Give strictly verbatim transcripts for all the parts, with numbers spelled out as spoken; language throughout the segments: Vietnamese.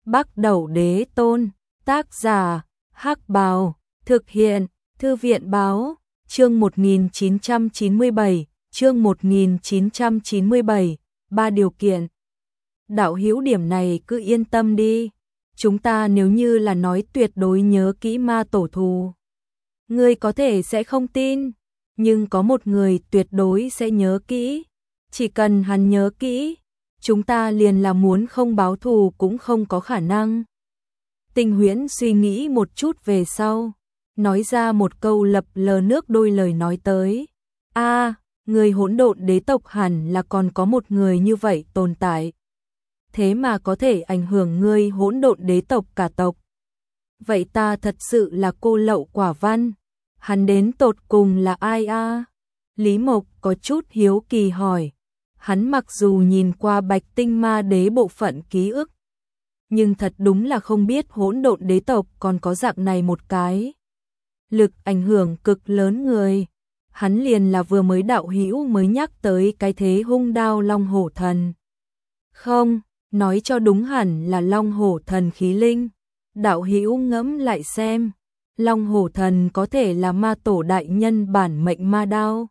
Bắc Đẩu Đế Tôn, tác giả, Hắc Bào, thực hiện, Thư viện Báo, chương một nghìn chín trăm chín mươi bảy, chương một nghìn chín trăm chín mươi bảy, ba điều kiện. Đạo hữu điểm này cứ yên tâm đi, chúng ta nếu như là nói tuyệt đối nhớ kỹ ma tổ thù. Ngươi có thể sẽ không tin, nhưng có một người tuyệt đối sẽ nhớ kỹ, chỉ cần hắn nhớ kỹ, chúng ta liền là muốn không báo thù cũng không có khả năng. Tinh Huyễn suy nghĩ một chút về sau, nói ra một câu lập lờ nước đôi lời nói tới. A, người hỗn độn đế tộc hẳn là còn có một người như vậy tồn tại. Thế mà có thể ảnh hưởng ngươi hỗn độn đế tộc cả tộc. Vậy ta thật sự là cô lậu quả văn. Hắn đến tột cùng là ai a? Lý Mộc có chút hiếu kỳ hỏi. Hắn mặc dù nhìn qua Bạch Tinh Ma Đế bộ phận ký ức, nhưng thật đúng là không biết hỗn độn đế tộc còn có dạng này một cái lực ảnh hưởng cực lớn người. Hắn liền là vừa mới đạo hữu mới nhắc tới cái thế hung đao Long Hổ Thần. Không, nói cho đúng hẳn là Long Hổ Thần khí linh. Đạo hữu ngẫm lại xem, Long Hổ Thần có thể là ma tổ đại nhân bản mệnh ma đao.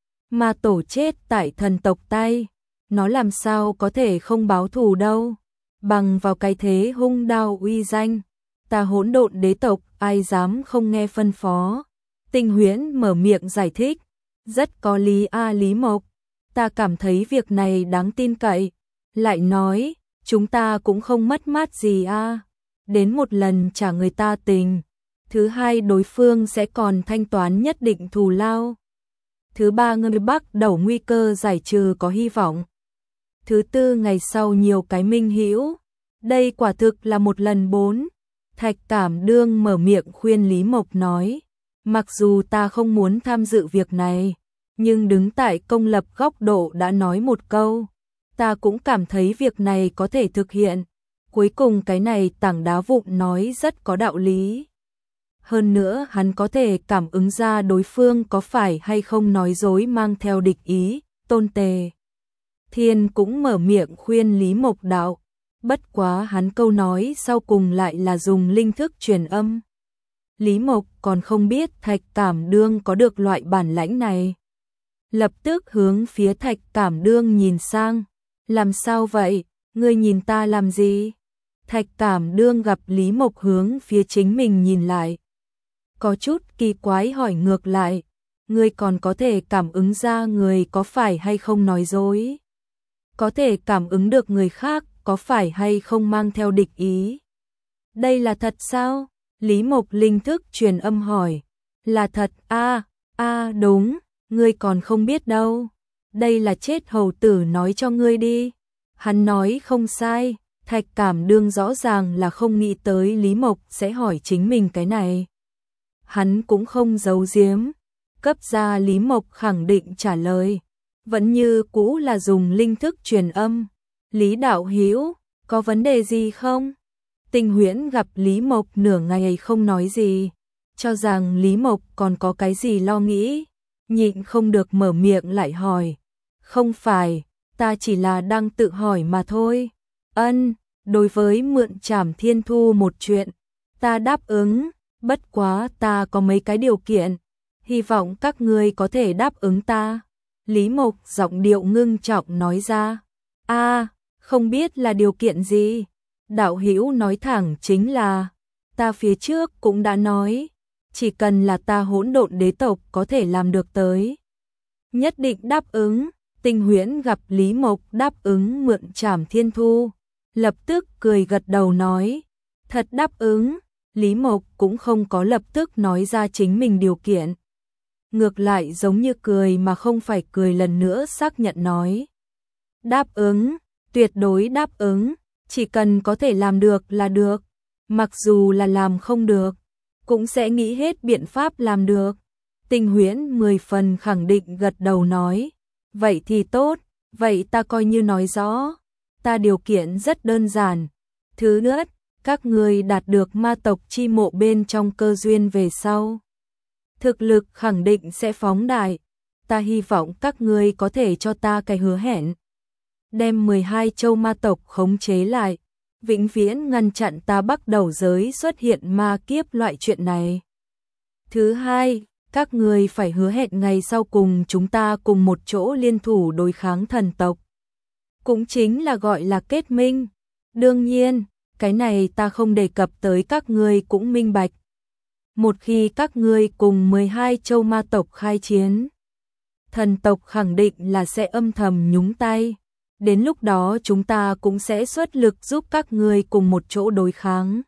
Ma tổ chết tại thần tộc tay, nó làm sao có thể không báo thù đâu. Bằng vào cái thế hung đao uy danh, ta hỗn độn đế tộc ai dám không nghe phân phó. Tinh Huyễn mở miệng giải thích, rất có lý a Lý Mộc, ta cảm thấy việc này đáng tin cậy. Lại nói, chúng ta cũng không mất mát gì a, đến một lần trả người ta tình, thứ hai đối phương sẽ còn thanh toán nhất định thù lao. Thứ ba người Bắc Đẩu nguy cơ giải trừ có hy vọng. Thứ tư ngày sau nhiều cái minh hữu. Đây quả thực là một lần bốn. Thạch Cảm Đương mở miệng khuyên Lý Mộc nói, mặc dù ta không muốn tham dự việc này, nhưng đứng tại công lập góc độ đã nói một câu, ta cũng cảm thấy việc này có thể thực hiện. Cuối cùng cái này tảng đá vụn nói rất có đạo lý. Hơn nữa hắn có thể cảm ứng ra đối phương có phải hay không nói dối mang theo địch ý. Tôn Tề Thiên cũng mở miệng khuyên Lý Mộc đạo, bất quá hắn câu nói sau cùng lại là dùng linh thức truyền âm. Lý Mộc còn không biết Thạch Cảm Đương có được loại bản lãnh này. Lập tức hướng phía Thạch Cảm Đương nhìn sang, làm sao vậy, ngươi nhìn ta làm gì? Thạch Cảm Đương gặp Lý Mộc hướng phía chính mình nhìn lại, có chút kỳ quái hỏi ngược lại, ngươi còn có thể cảm ứng ra người có phải hay không nói dối? Có thể cảm ứng được người khác có phải hay không mang theo địch ý? Đây là thật sao? Lý Mộc linh thức truyền âm hỏi. Là thật a, a đúng, ngươi còn không biết đâu. Đây là chết hầu tử nói cho ngươi đi. Hắn nói không sai, Thạch Cảm Đương rõ ràng là không nghĩ tới Lý Mộc sẽ hỏi chính mình cái này. Hắn cũng không giấu giếm, cấp ra Lý Mộc khẳng định trả lời, vẫn như cũ là dùng linh thức truyền âm. Lý đạo hữu, có vấn đề gì không? Tinh Huyễn gặp Lý Mộc nửa ngày không nói gì, cho rằng Lý Mộc còn có cái gì lo nghĩ, nhịn không được mở miệng lại hỏi. Không phải, ta chỉ là đang tự hỏi mà thôi. Ân, đối với mượn Trảm Thiên Thu một chuyện, ta đáp ứng, bất quá ta có mấy cái điều kiện, hy vọng các ngươi có thể đáp ứng ta. Lý Mộc giọng điệu ngưng trọng nói ra. A, không biết là điều kiện gì? Đạo hữu nói thẳng chính là, ta phía trước cũng đã nói, chỉ cần là ta hỗn độn đế tộc có thể làm được tới, nhất định đáp ứng. Tinh Huyễn gặp Lý Mộc đáp ứng mượn Trảm Thiên Thu, lập tức cười gật đầu nói, thật đáp ứng. Lý Mộc cũng không có lập tức nói ra chính mình điều kiện, ngược lại giống như cười mà không phải cười lần nữa xác nhận nói, đáp ứng, tuyệt đối đáp ứng, chỉ cần có thể làm được là được, mặc dù là làm không được, cũng sẽ nghĩ hết biện pháp làm được. Tinh Huyễn mười phần khẳng định gật đầu nói, vậy thì tốt, vậy ta coi như nói rõ, ta điều kiện rất đơn giản. Thứ nhất, các ngươi đạt được ma tộc chi mộ bên trong cơ duyên về sau, thực lực khẳng định sẽ phóng đại. Ta hy vọng các ngươi có thể cho ta cái hứa hẹn, đem mười hai châu ma tộc khống chế lại, vĩnh viễn ngăn chặn ta Bắc Đầu giới xuất hiện ma kiếp loại chuyện này. Thứ hai, các ngươi phải hứa hẹn ngày sau cùng chúng ta cùng một chỗ liên thủ đối kháng thần tộc. Cũng chính là gọi là kết minh. Đương nhiên, cái này ta không đề cập tới các ngươi cũng minh bạch. Một khi các ngươi cùng mười hai châu ma tộc khai chiến, thần tộc khẳng định là sẽ âm thầm nhúng tay. Đến lúc đó chúng ta cũng sẽ xuất lực giúp các ngươi cùng một chỗ đối kháng.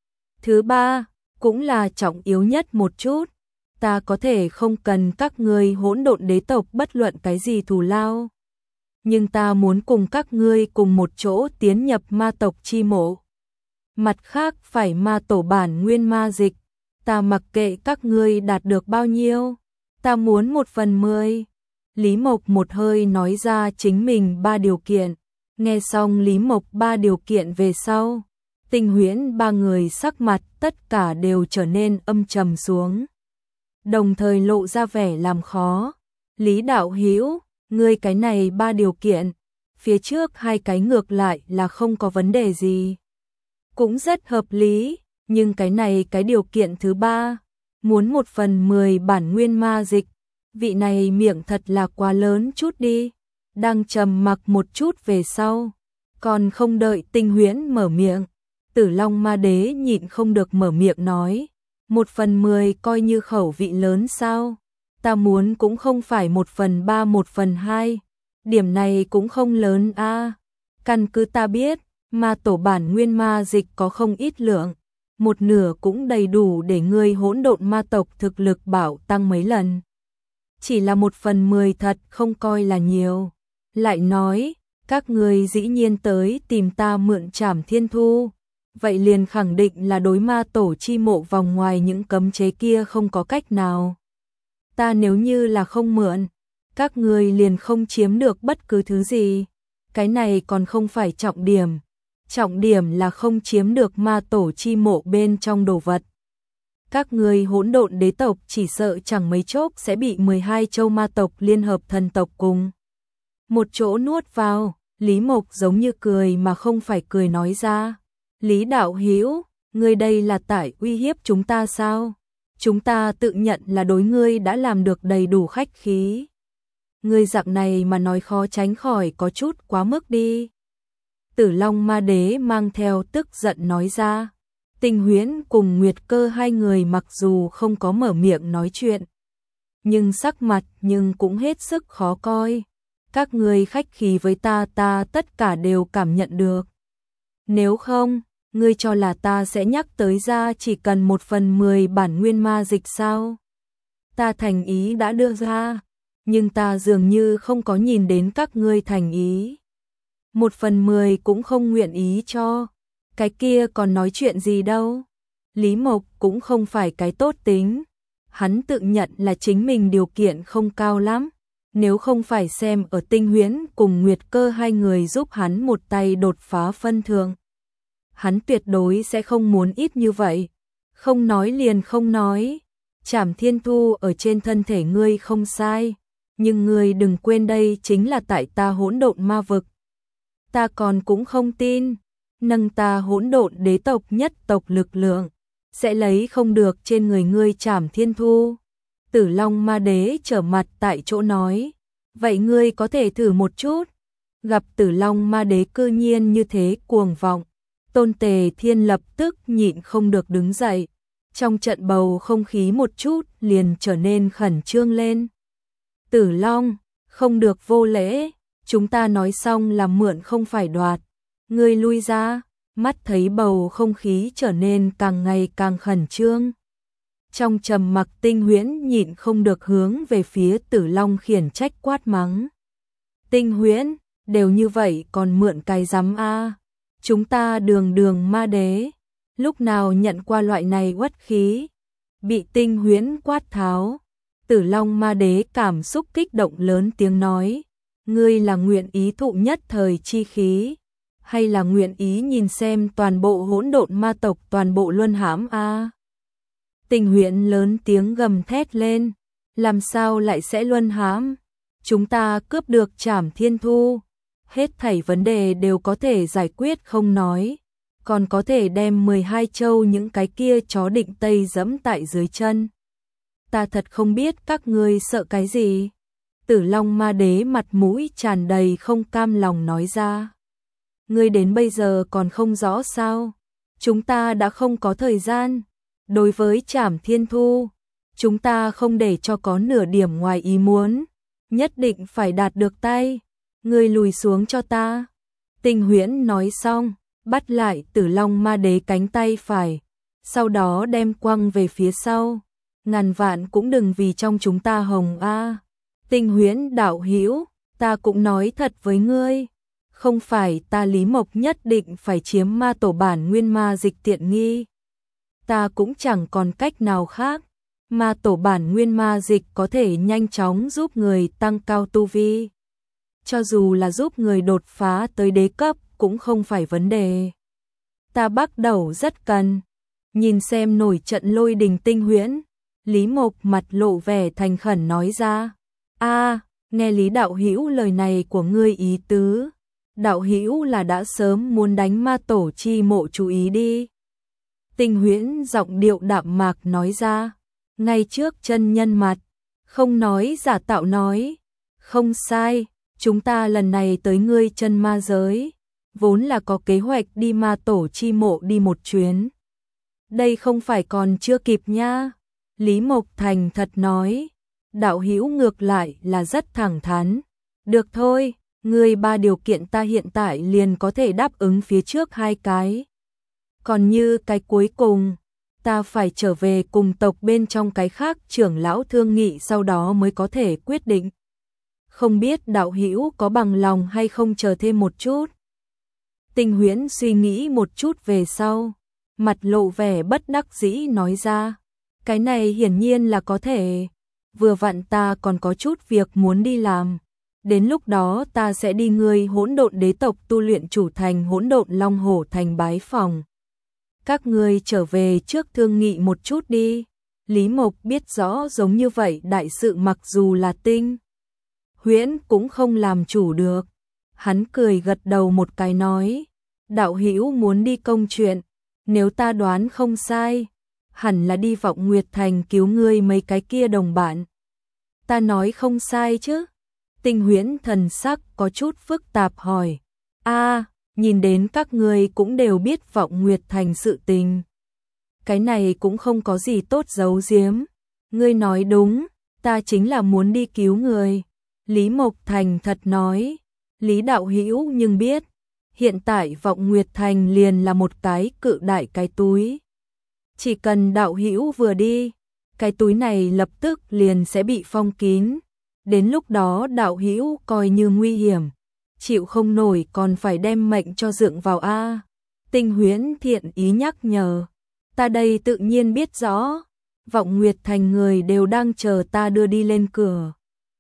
Thứ ba, cũng là trọng yếu nhất một chút, ta có thể không cần các ngươi hỗn độn đế tộc bất luận cái gì thù lao. Nhưng ta muốn cùng các ngươi cùng một chỗ tiến nhập ma tộc chi mộ. Mặt khác phải ma tổ bản nguyên ma dịch, ta mặc kệ các ngươi đạt được bao nhiêu, ta muốn một phần mười. Lý Mộc một hơi nói ra chính mình ba điều kiện, nghe xong Lý Mộc ba điều kiện về sau, Tinh Huyễn ba người sắc mặt tất cả đều trở nên âm trầm xuống. Đồng thời lộ ra vẻ làm khó. Lý đạo hữu, ngươi cái này ba điều kiện, phía trước hai cái ngược lại là không có vấn đề gì. Cũng rất hợp lý, nhưng cái này cái điều kiện thứ ba, muốn một phần mười bản nguyên ma dịch, vị này miệng thật là quá lớn chút đi. Đang trầm mặc một chút về sau, còn không đợi Tinh Huyễn mở miệng, Tử Long Ma Đế nhịn không được mở miệng nói, một phần mười coi như khẩu vị lớn sao? Ta muốn cũng không phải một phần ba một phần hai, điểm này cũng không lớn a. À. Căn cứ ta biết, ma tổ bản nguyên ma dịch có không ít lượng, một nửa cũng đầy đủ để ngươi hỗn độn ma tộc thực lực bảo tăng mấy lần. Chỉ là một phần mười thật không coi là nhiều. Lại nói, các ngươi dĩ nhiên tới tìm ta mượn Trảm Thiên Thu, vậy liền khẳng định là đối ma tổ chi mộ vòng ngoài những cấm chế kia không có cách nào. Ta nếu như là không mượn, các ngươi liền không chiếm được bất cứ thứ gì. Cái này còn không phải trọng điểm. Trọng điểm là không chiếm được ma tổ chi mộ bên trong đồ vật. Các ngươi hỗn độn đế tộc chỉ sợ chẳng mấy chốc sẽ bị mười hai châu ma tộc liên hợp thần tộc cùng một chỗ nuốt vào. Lý Mộc giống như cười mà không phải cười nói ra. Lý đạo hữu, ngươi đây là tại uy hiếp chúng ta sao? Chúng ta tự nhận là đối ngươi đã làm được đầy đủ khách khí. Ngươi dạng này mà nói khó tránh khỏi có chút quá mức đi. Tử Long Ma Đế mang theo tức giận nói ra. Tinh Huyễn cùng Nguyệt Cơ hai người mặc dù không có mở miệng nói chuyện, nhưng sắc mặt nhưng cũng hết sức khó coi. Các ngươi khách khí với ta ta tất cả đều cảm nhận được. Nếu không, ngươi cho là ta sẽ nhắc tới ra chỉ cần một phần mười bản nguyên ma dịch sao? Ta thành ý đã đưa ra, nhưng ta dường như không có nhìn đến các ngươi thành ý. Một phần mười cũng không nguyện ý cho, cái kia còn nói chuyện gì đâu. Lý Mộc cũng không phải cái tốt tính, hắn tự nhận là chính mình điều kiện không cao lắm. Nếu không phải xem ở Tinh Huyễn cùng Nguyệt Cơ hai người giúp hắn một tay đột phá phân thượng, hắn tuyệt đối sẽ không muốn ít như vậy. Không nói liền không nói. Trảm Thiên Thu ở trên thân thể ngươi không sai, nhưng ngươi đừng quên đây chính là tại ta hỗn độn ma vực. Ta còn cũng không tin, nâng ta hỗn độn đế tộc nhất tộc lực lượng, sẽ lấy không được trên người ngươi Trảm Thiên Thu. Tử Long Ma Đế trở mặt tại chỗ nói, vậy ngươi có thể thử một chút. Gặp Tử Long Ma Đế cư nhiên như thế cuồng vọng, Tôn Tề Thiên lập tức nhịn không được đứng dậy. Trong trận bầu không khí một chút liền trở nên khẩn trương lên. Tử Long, không được vô lễ, chúng ta nói xong là mượn không phải đoạt. Ngươi lui ra. Mắt thấy bầu không khí trở nên càng ngày càng khẩn trương. Trong trầm mặc Tinh Huyễn nhịn không được hướng về phía Tử Long khiển trách quát mắng. Tinh Huyễn, đều như vậy còn mượn cái rắm a? Chúng ta đường đường ma đế, lúc nào nhận qua loại này uất khí? Bị Tinh Huyễn quát tháo, Tử Long Ma Đế cảm xúc kích động lớn tiếng nói, ngươi là nguyện ý thụ nhất thời chi khí, hay là nguyện ý nhìn xem toàn bộ hỗn độn ma tộc toàn bộ luân hãm a? Tinh Huyễn lớn tiếng gầm thét lên, làm sao lại sẽ luân hãm? Chúng ta cướp được Trảm Thiên Thu, hết thảy vấn đề đều có thể giải quyết không nói, còn có thể đem mười hai châu những cái kia chó định tây dẫm tại dưới chân. Ta thật không biết các ngươi sợ cái gì. Tử Long Ma Đế mặt mũi tràn đầy không cam lòng nói ra. Ngươi đến bây giờ còn không rõ sao? Chúng ta đã không có thời gian. Đối với Trảm Thiên Thu, chúng ta không để cho có nửa điểm ngoài ý muốn, nhất định phải đạt được tay. Ngươi lùi xuống cho ta. Tinh Huyễn nói xong, bắt lại Tử Long Ma Đế cánh tay phải, sau đó đem quăng về phía sau. Ngàn vạn cũng đừng vì trong chúng ta hồng a. Tinh Huyễn đạo hữu, ta cũng nói thật với ngươi, không phải ta Lý Mộc nhất định phải chiếm ma tổ bản nguyên ma dịch tiện nghi. Ta cũng chẳng còn cách nào khác. Ma tổ bản nguyên ma dịch có thể nhanh chóng giúp người tăng cao tu vi. Cho dù là giúp người đột phá tới đế cấp cũng không phải vấn đề. Ta bắt đầu rất cần. Nhìn xem nổi trận lôi đình Tinh Huyễn, Lý Mộc mặt lộ vẻ thành khẩn nói ra. A, nghe Lý đạo hữu lời này của ngươi ý tứ. Đạo hữu là đã sớm muốn đánh ma tổ chi mộ chú ý đi. Tinh Huyễn giọng điệu đạm mạc nói ra. Ngay trước chân nhân mặt, không nói giả tạo nói. Không sai, chúng ta lần này tới ngươi chân ma giới, vốn là có kế hoạch đi ma tổ chi mộ đi một chuyến. Đây không phải còn chưa kịp nha. Lý Mộc thành thật nói. Đạo hữu ngược lại là rất thẳng thắn. Được thôi, ngươi ba điều kiện ta hiện tại liền có thể đáp ứng phía trước hai cái. Còn như cái cuối cùng, ta phải trở về cùng tộc bên trong cái khác trưởng lão thương nghị sau đó mới có thể quyết định. Không biết đạo hữu có bằng lòng hay không chờ thêm một chút. Tinh Huyễn suy nghĩ một chút về sau, mặt lộ vẻ bất đắc dĩ nói ra. Cái này hiển nhiên là có thể. Vừa vặn ta còn có chút việc muốn đi làm. Đến lúc đó ta sẽ đi ngươi hỗn độn đế tộc tu luyện chủ thành hỗn độn Long Hổ thành bái phòng. Các ngươi trở về trước thương nghị một chút đi. Lý Mộc biết rõ giống như vậy đại sự mặc dù là Tinh Huyễn cũng không làm chủ được. Hắn cười gật đầu một cái nói. Đạo hữu muốn đi công chuyện, nếu ta đoán không sai, hẳn là đi Vọng Nguyệt Thành cứu ngươi mấy cái kia đồng bạn. Ta nói không sai chứ? Tinh Huyễn thần sắc có chút phức tạp hỏi. A, nhìn đến các ngươi cũng đều biết Vọng Nguyệt Thành sự tình. Cái này cũng không có gì tốt giấu giếm. Ngươi nói đúng, ta chính là muốn đi cứu người. Lý Mộc thành thật nói. Lý đạo hữu nhưng biết, hiện tại Vọng Nguyệt Thành liền là một cái cự đại cái túi. Chỉ cần đạo hữu vừa đi, cái túi này lập tức liền sẽ bị phong kín. Đến lúc đó đạo hữu coi như nguy hiểm, chịu không nổi còn phải đem mệnh cho dượng vào a. Tinh Huyễn thiện ý nhắc nhở. Ta đây tự nhiên biết rõ, Vọng Nguyệt Thành người đều đang chờ ta đưa đi lên cửa.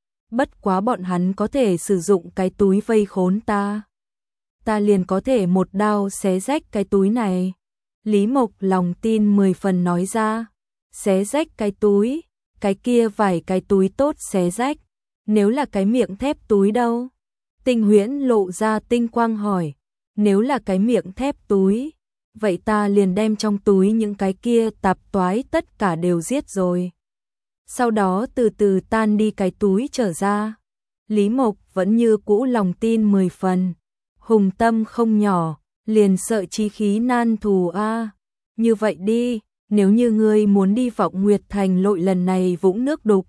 Bất quá bọn hắn có thể sử dụng cái túi vây khốn ta. Ta liền có thể một đao xé rách cái túi này. Lý Mộc lòng tin mười phần nói ra. Xé rách cái túi, cái kia vài cái túi tốt xé rách. Nếu là cái miệng thép túi đâu? Tinh Huyễn lộ ra tinh quang hỏi. Nếu là cái miệng thép túi, vậy ta liền đem trong túi những cái kia tạp toái tất cả đều giết rồi. Sau đó từ từ tan đi cái túi trở ra. Lý Mộc vẫn như cũ lòng tin mười phần. Hùng tâm không nhỏ, liền sợ chí khí nan thù a. Như vậy đi, nếu như ngươi muốn đi Vọng Nguyệt Thành lội lần này vũng nước đục,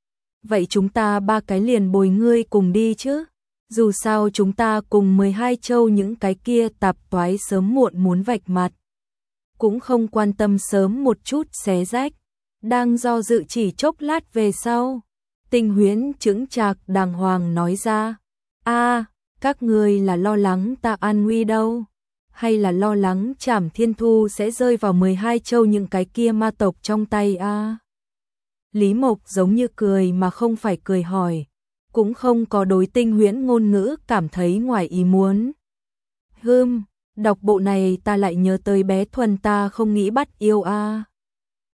vậy chúng ta ba cái liền bồi ngươi cùng đi chứ. Dù sao chúng ta cùng mười hai châu những cái kia tạp toái sớm muộn muốn vạch mặt. Cũng không quan tâm sớm một chút xé rách. Đang do dự chỉ chốc lát về sau, Tinh Huyễn chững chạc đàng hoàng nói ra. A, các ngươi là lo lắng ta an nguy đâu? Hay là lo lắng Trảm Thiên Thu sẽ rơi vào mười hai châu những cái kia ma tộc trong tay a? Lý Mộc giống như cười mà không phải cười hỏi, cũng không có đối Tinh Huyễn ngôn ngữ cảm thấy ngoài ý muốn. Hừm, đọc bộ này ta lại nhớ tới bé Thuần ta không nghĩ bắt yêu a.